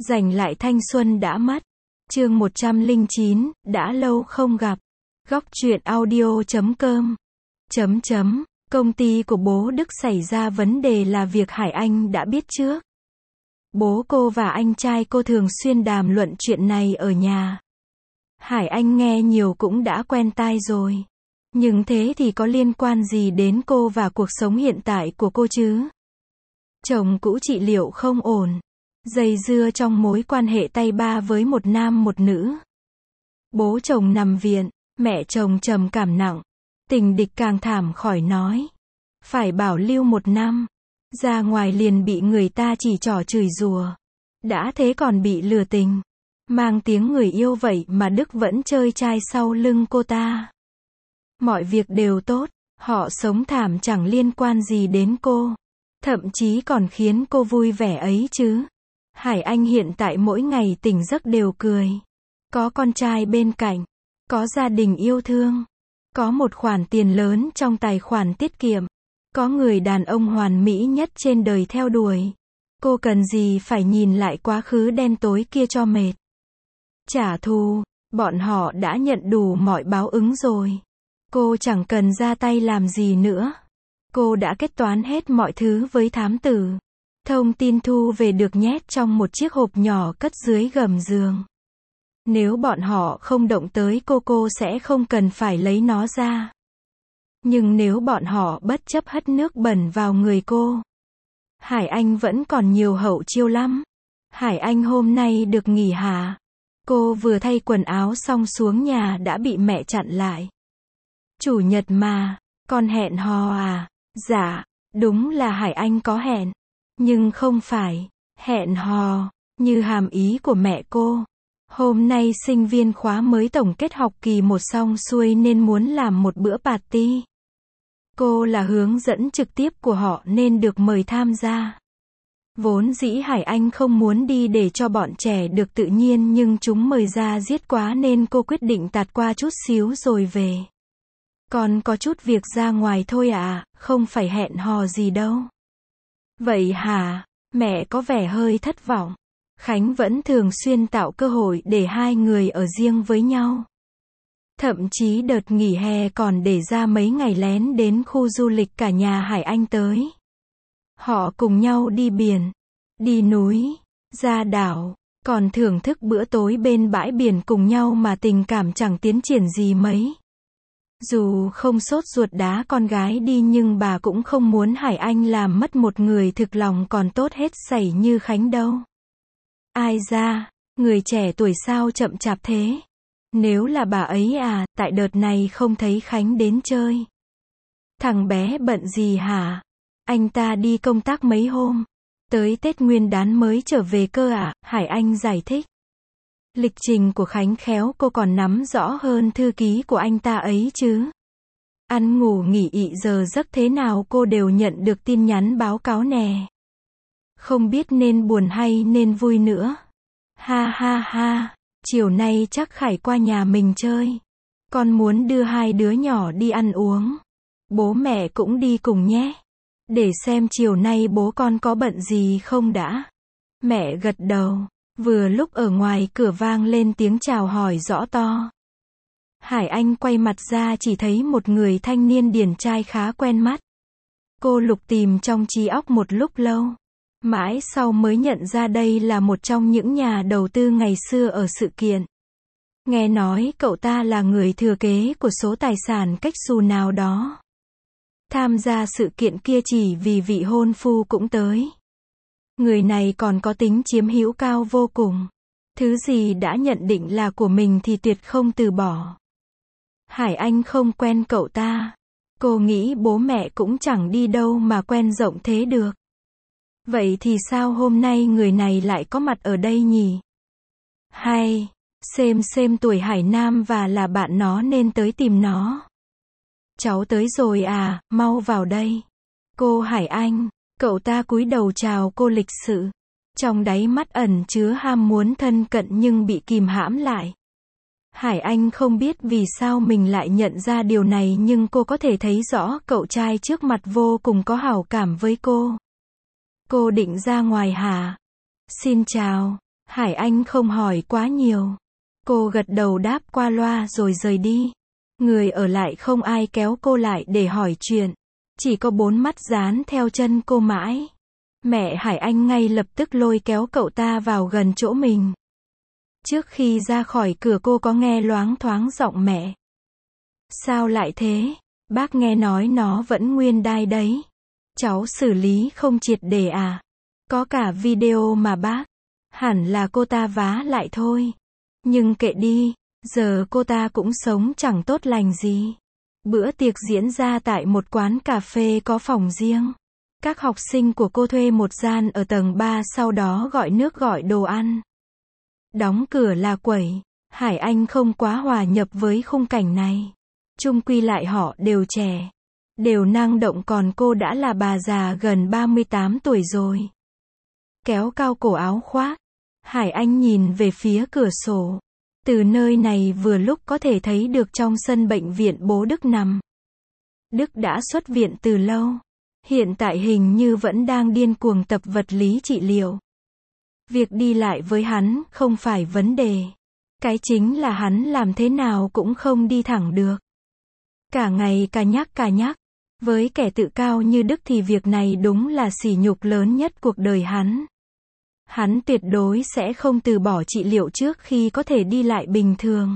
Giành lại thanh xuân đã mất. Chương 109, đã lâu không gặp. Góc truyện audio.com. Công ty của bố Đức xảy ra vấn đề là việc Hải Anh đã biết trước. Bố cô và anh trai cô thường xuyên đàm luận chuyện này ở nhà. Hải Anh nghe nhiều cũng đã quen tai rồi. Nhưng thế thì có liên quan gì đến cô và cuộc sống hiện tại của cô chứ? Chồng cũ trị liệu không ổn. Dây dưa trong mối quan hệ tay ba với một nam một nữ. Bố chồng nằm viện, mẹ chồng trầm cảm nặng. Tình địch càng thảm khỏi nói. Phải bảo lưu 1 năm. Ra ngoài liền bị người ta chỉ trỏ chửi rủa. Đã thế còn bị lừa tình. Mang tiếng người yêu vậy mà Đức vẫn chơi trai sau lưng cô ta. Mọi việc đều tốt, họ sống thảm chẳng liên quan gì đến cô. Thậm chí còn khiến cô vui vẻ ấy chứ. Hải Anh hiện tại mỗi ngày tỉnh giấc đều cười. Có con trai bên cạnh, có gia đình yêu thương, có một khoản tiền lớn trong tài khoản tiết kiệm, có người đàn ông hoàn mỹ nhất trên đời theo đuổi. Cô cần gì phải nhìn lại quá khứ đen tối kia cho mệt. Trả thù, bọn họ đã nhận đủ mọi báo ứng rồi. Cô chẳng cần ra tay làm gì nữa. Cô đã kết toán hết mọi thứ với thám tử. Thông tin thu về được nhét trong một chiếc hộp nhỏ cất dưới gầm giường. Nếu bọn họ không động tới cô sẽ không cần phải lấy nó ra. Nhưng nếu bọn họ bất chấp hất nước bẩn vào người cô, Hải Anh vẫn còn nhiều hậu chiêu lắm. Hải Anh hôm nay được nghỉ hả? Cô vừa thay quần áo xong xuống nhà đã bị mẹ chặn lại. Chủ nhật mà, con hẹn hò à? Dạ, đúng là Hải Anh có hẹn. Nhưng không phải hẹn hò như hàm ý của mẹ cô. Hôm nay sinh viên khóa mới tổng kết học kỳ 1 xong xuôi nên muốn làm một bữa party. Cô là hướng dẫn trực tiếp của họ nên được mời tham gia. Vốn dĩ Hải Anh không muốn đi để cho bọn trẻ được tự nhiên nhưng chúng mời ra giết quá nên cô quyết định tạt qua chút xíu rồi về. Còn có chút việc ra ngoài thôi à, không phải hẹn hò gì đâu. Vậy hả? Mẹ có vẻ hơi thất vọng. Khánh vẫn thường xuyên tạo cơ hội để hai người ở riêng với nhau. Thậm chí đợt nghỉ hè còn để ra mấy ngày lén đến khu du lịch cả nhà Hải Anh tới. Họ cùng nhau đi biển, đi núi, ra đảo, còn thưởng thức bữa tối bên bãi biển cùng nhau mà tình cảm chẳng tiến triển gì mấy. Dù không sốt ruột đá con gái đi nhưng bà cũng không muốn Hải Anh làm mất một người thực lòng còn tốt hết sảy như Khánh đâu. Ai ra, người trẻ tuổi sao chậm chạp thế? Nếu là bà ấy à, tại đợt này không thấy Khánh đến chơi. Thằng bé bận gì hả? Anh ta đi công tác mấy hôm. Tới Tết Nguyên Đán mới trở về cơ à? Hải Anh giải thích. Lịch trình của Khánh khéo cô còn nắm rõ hơn thư ký của anh ta ấy chứ. Ăn ngủ nghỉ ị giờ giấc thế nào cô đều nhận được tin nhắn báo cáo nè. Không biết nên buồn hay nên vui nữa. Ha ha ha, chiều nay chắc Khải qua nhà mình chơi. Con muốn đưa hai đứa nhỏ đi ăn uống. Bố mẹ cũng đi cùng nhé. Để xem chiều nay bố con có bận gì không đã. Mẹ gật đầu. Vừa lúc ở ngoài cửa vang lên tiếng chào hỏi rõ to. Hải Anh quay mặt ra chỉ thấy một người thanh niên điển trai khá quen mắt. Cô lục tìm trong trí óc một lúc lâu. Mãi sau mới nhận ra đây là một trong những nhà đầu tư ngày xưa ở sự kiện. Nghe nói cậu ta là người thừa kế của số tài sản cách xù nào đó. Tham gia sự kiện kia chỉ vì vị hôn phu cũng tới. Người này còn có tính chiếm hữu cao vô cùng. Thứ gì đã nhận định là của mình thì tuyệt không từ bỏ. Hải Anh không quen cậu ta. Cô nghĩ bố mẹ cũng chẳng đi đâu mà quen rộng thế được. Vậy thì sao hôm nay người này lại có mặt ở đây nhỉ? Hay, xem tuổi Hải Nam và là bạn nó nên tới tìm nó. Cháu tới rồi à, mau vào đây. Cô Hải Anh. Cậu ta cúi đầu chào cô lịch sự. Trong đáy mắt ẩn chứa ham muốn thân cận nhưng bị kìm hãm lại. Hải Anh không biết vì sao mình lại nhận ra điều này nhưng cô có thể thấy rõ cậu trai trước mặt vô cùng có hảo cảm với cô. Cô định ra ngoài hả? Xin chào. Hải Anh không hỏi quá nhiều. Cô gật đầu đáp qua loa rồi rời đi. Người ở lại không ai kéo cô lại để hỏi chuyện. Chỉ có 4 mắt dán theo chân cô mãi. Mẹ Hải Anh ngay lập tức lôi kéo cậu ta vào gần chỗ mình. Trước khi ra khỏi cửa cô có nghe loáng thoáng giọng mẹ. Sao lại thế? Bác nghe nói nó vẫn nguyên đai đấy. Cháu xử lý không triệt để à? Có cả video mà bác. Hẳn là cô ta vá lại thôi. Nhưng kệ đi, giờ cô ta cũng sống chẳng tốt lành gì. Bữa tiệc diễn ra tại một quán cà phê có phòng riêng. Các học sinh của cô thuê một gian ở tầng 3 sau đó gọi nước gọi đồ ăn. Đóng cửa là quẩy. Hải Anh không quá hòa nhập với khung cảnh này. Chung quy lại họ đều trẻ. Đều năng động còn cô đã là bà già gần 38 tuổi rồi. Kéo cao cổ áo khoác. Hải Anh nhìn về phía cửa sổ. Từ nơi này vừa lúc có thể thấy được trong sân bệnh viện bố Đức nằm. Đức đã xuất viện từ lâu. Hiện tại hình như vẫn đang điên cuồng tập vật lý trị liệu. Việc đi lại với hắn không phải vấn đề. Cái chính là hắn làm thế nào cũng không đi thẳng được. Cả ngày cả nhắc. Với kẻ tự cao như Đức thì việc này đúng là sỉ nhục lớn nhất cuộc đời hắn. Hắn tuyệt đối sẽ không từ bỏ trị liệu trước khi có thể đi lại bình thường.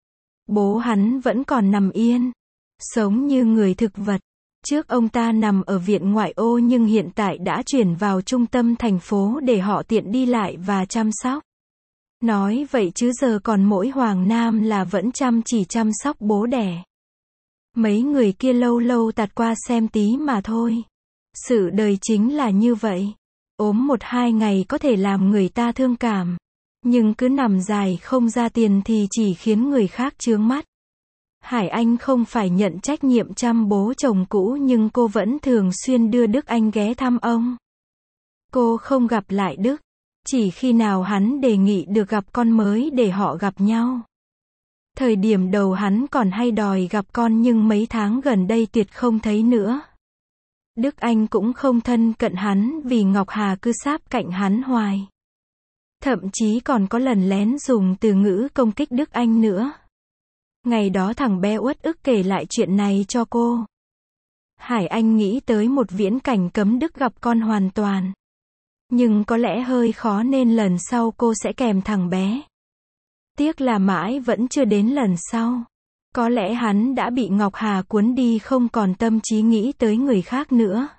Bố hắn vẫn còn nằm yên. Sống như người thực vật. Trước ông ta nằm ở viện ngoại ô nhưng hiện tại đã chuyển vào trung tâm thành phố để họ tiện đi lại và chăm sóc. Nói vậy chứ giờ còn mỗi Hoàng Nam là vẫn chăm chỉ chăm sóc bố đẻ. Mấy người kia lâu lâu tạt qua xem tí mà thôi. Sự đời chính là như vậy. Ốm 1-2 ngày có thể làm người ta thương cảm. Nhưng cứ nằm dài không ra tiền thì chỉ khiến người khác chướng mắt. Hải Anh không phải nhận trách nhiệm chăm bố chồng cũ nhưng cô vẫn thường xuyên đưa Đức Anh ghé thăm ông. Cô không gặp lại Đức. Chỉ khi nào hắn đề nghị được gặp con mới để họ gặp nhau. Thời điểm đầu hắn còn hay đòi gặp con nhưng mấy tháng gần đây tuyệt không thấy nữa. Đức Anh cũng không thân cận hắn vì Ngọc Hà cứ sáp cạnh hắn hoài. Thậm chí còn có lần lén dùng từ ngữ công kích Đức Anh nữa. Ngày đó thằng bé uất ức kể lại chuyện này cho cô. Hải Anh nghĩ tới một viễn cảnh cấm Đức gặp con hoàn toàn. Nhưng có lẽ hơi khó nên lần sau cô sẽ kèm thằng bé. Tiếc là mãi vẫn chưa đến lần sau. Có lẽ hắn đã bị Ngọc Hà cuốn đi không còn tâm trí nghĩ tới người khác nữa.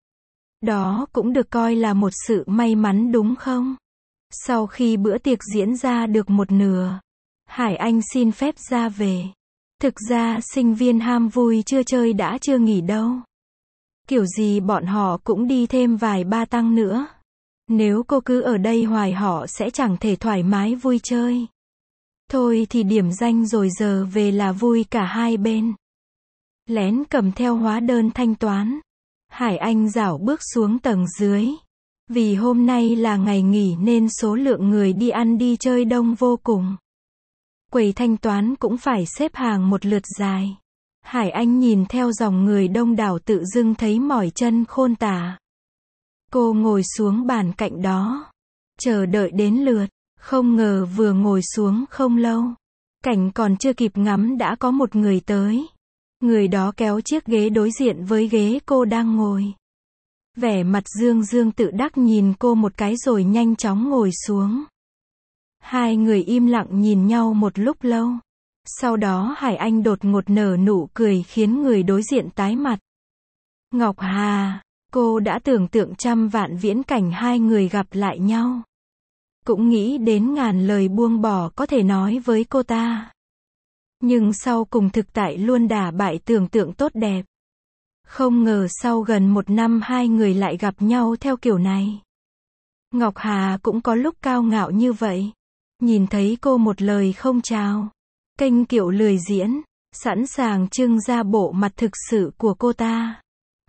Đó cũng được coi là một sự may mắn đúng không? Sau khi bữa tiệc diễn ra được một nửa, Hải Anh xin phép ra về. Thực ra sinh viên ham vui chưa chơi đã chưa nghỉ đâu. Kiểu gì bọn họ cũng đi thêm vài ba tăng nữa. Nếu cô cứ ở đây hoài họ sẽ chẳng thể thoải mái vui chơi. Thôi thì điểm danh rồi giờ về là vui cả hai bên. Lén cầm theo hóa đơn thanh toán. Hải Anh rảo bước xuống tầng dưới. Vì hôm nay là ngày nghỉ nên số lượng người đi ăn đi chơi đông vô cùng. Quầy thanh toán cũng phải xếp hàng một lượt dài. Hải Anh nhìn theo dòng người đông đảo tự dưng thấy mỏi chân khôn tả. Cô ngồi xuống bàn cạnh đó. Chờ đợi đến lượt. Không ngờ vừa ngồi xuống không lâu. Cảnh còn chưa kịp ngắm đã có một người tới. Người đó kéo chiếc ghế đối diện với ghế cô đang ngồi. Vẻ mặt dương dương tự đắc nhìn cô một cái rồi nhanh chóng ngồi xuống. Hai người im lặng nhìn nhau một lúc lâu. Sau đó Hải Anh đột ngột nở nụ cười khiến người đối diện tái mặt. Ngọc Hà, cô đã tưởng tượng trăm vạn viễn cảnh hai người gặp lại nhau. Cũng nghĩ đến ngàn lời buông bỏ có thể nói với cô ta. Nhưng sau cùng thực tại luôn đả bại tưởng tượng tốt đẹp. Không ngờ sau gần 1 năm hai người lại gặp nhau theo kiểu này. Ngọc Hà cũng có lúc cao ngạo như vậy. Nhìn thấy cô một lời không chào. Kênh kiểu lười diễn, sẵn sàng trưng ra bộ mặt thực sự của cô ta.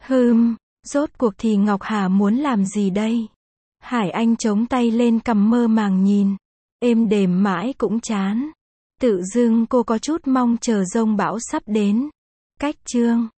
Rốt cuộc thì Ngọc Hà muốn làm gì đây? Hải Anh chống tay lên cằm mơ màng nhìn. Êm đềm mãi cũng chán. Tự dưng cô có chút mong chờ giông bão sắp đến. Cách chương